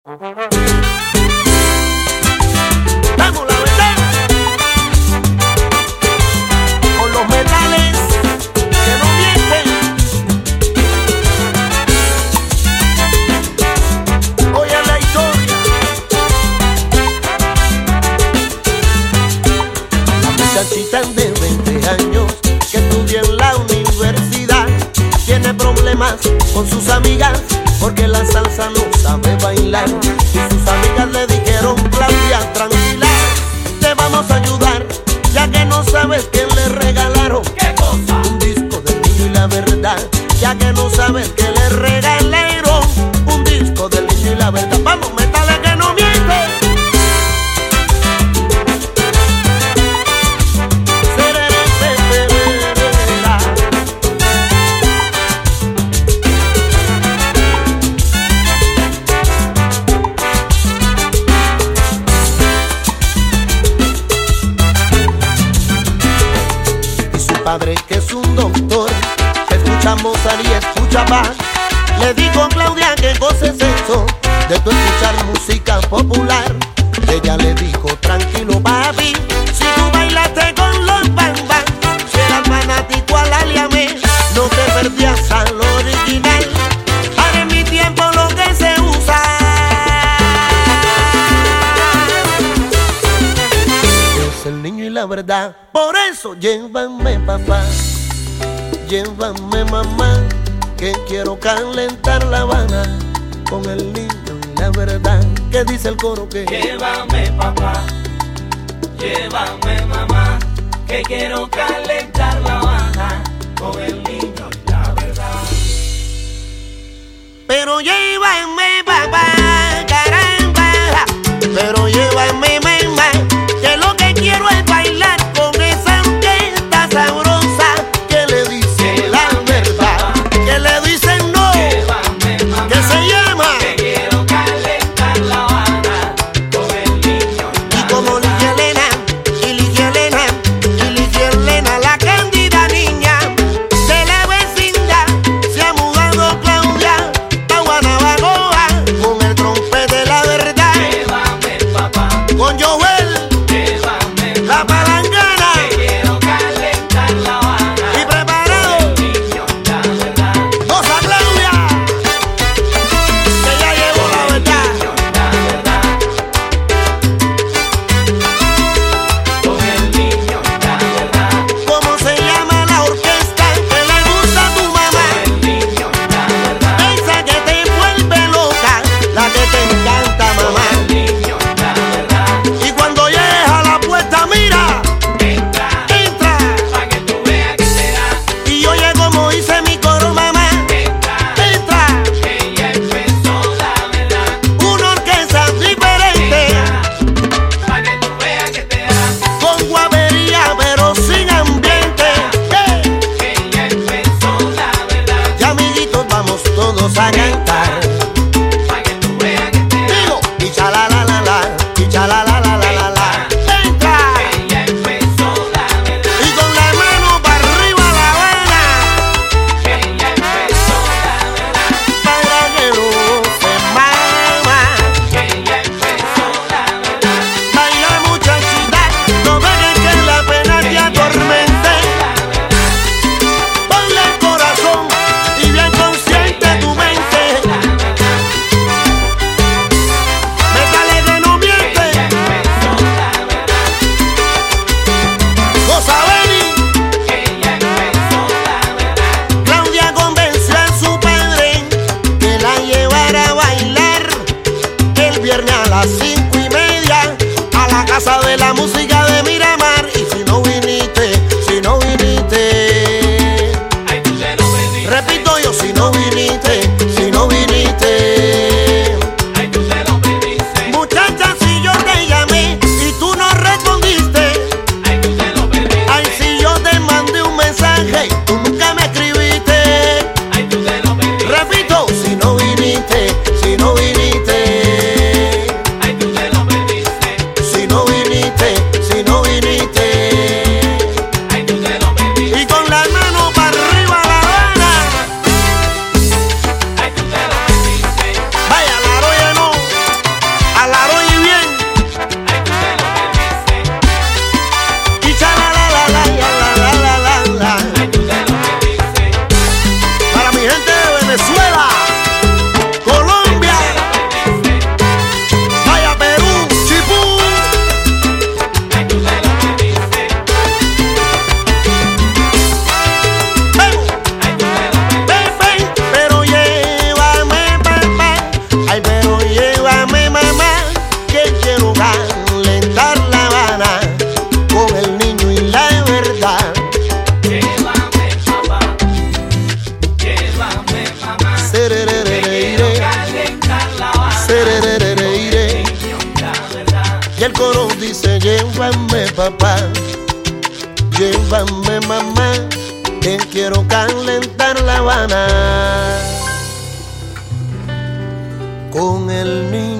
Damos la verdad con los metales que no mienten. Oye la historia. La muchachita de 20 años que estudia en la universidad tiene problemas con sus amigas porque la salsa no sabe bailar. Y sus amigas le dijeron: Claudia, tranquila, te vamos a ayudar, ya que no sabes que le regalaron. ¿Qué cosa? Un disco del Niño y la Verdad. Ya que no sabes que le regalaron un disco del Niño y la Verdad. Vamos, métale que no miente. Padre, que es un doctor, que escucha Mozart y escucha Bach, le dijo: Claudia, que goces eso de tu escuchar música popular. Ella le dijo: tranquilo, papi, si tú bailaste con los bambas, si eras fanático al aliame, no te perdías al original. Ahora en mi tiempo lo que se usa es el Niño y la Verdad. Por eso llévame, papá, llévame, mamá, que quiero calentar La Habana con el Niño y la Verdad. ¿Qué dice el coro? Que llévame, papá, llévame, mamá, que quiero calentar La Habana con el Niño y la Verdad. Pero llévame, papá, caramba, pero llévame, mamá, que lo que quiero es bailar con esa orquesta sabrosa que le dice la verdad, que le dicen no, Mamá, que se llama. que quiero calentar La Habana con el Niño y Y la como Ligia Elena, y Ligia Elena, y Ligia Elena, la cándida niña de la vecindad, se ha mudado Claudia a Guanabacoa con el trompete de la verdad, llévame, papá, con Joel, llévame, la palangana, que quiero calentar La Habana y preparado. con el Niño y la Verdad. ¡Goza, Claudia! Que ya llegó la verdad. Con el Niño y la Verdad, ¿Cómo se llama la orquesta que le gusta a tu mamá? el Niño y la Verdad, Esa que te vuelve loca, la que te encanta, mamá. el Niño y la Verdad. Y cuando llegues a la puerta, mira, Entra, entra. pa' que tú veas que te da. Y oye como hice mi coro, mamá. Entra, Entra. que ya empezó la verdad. Una orquesta diferente, Pa' que tú veas que te da. con guapería pero sin ambiente. Que ya empezó la verdad. Y amiguitos, vamos todos a cantar. Pa' que tú veas que te da. Digo, y chala la la la, y chala la la la la la. Entra. Que ya empezó la verdad. Y con la mano para arriba La Habana, Que ya empezó la verdad. para que no se mama. Que ya empezó la verdad. Baila, muchachita, no dejes que la pena te atormente. Ponle el corazón y bien consciente tu mente. Métale que no miente. Empezó la verdad. Goza, Beni. Que ya empezó la verdad. Claudia convenció a su padre que la llevara a bailar el viernes a las 5:30 a la Casa de la Música de Miramar. Y si no viniste, si no viniste, Ay, tú te lo perdiste. repito yo, si no viniste, si no viniste. Ay, tú te lo perdiste. Muchacha, si yo te llamé y tú no respondiste. Ay, tú te lo perdiste. Ay, si yo te mandé un mensaje y tú nunca me escribiste. Ay, tú te lo perdiste. Repito, si no viniste, si no viniste, Ay, tú te lo perdiste. si no viniste. Llévame mamá, que quiero calentar La Habana con el niño y la verdad. Llévame papá, llévame mamá, que quiero calentar La Habana con el niño y la verdad. Y el coro dice: llévame papá, llévame mamá, que quiero calentar La Habana con el niño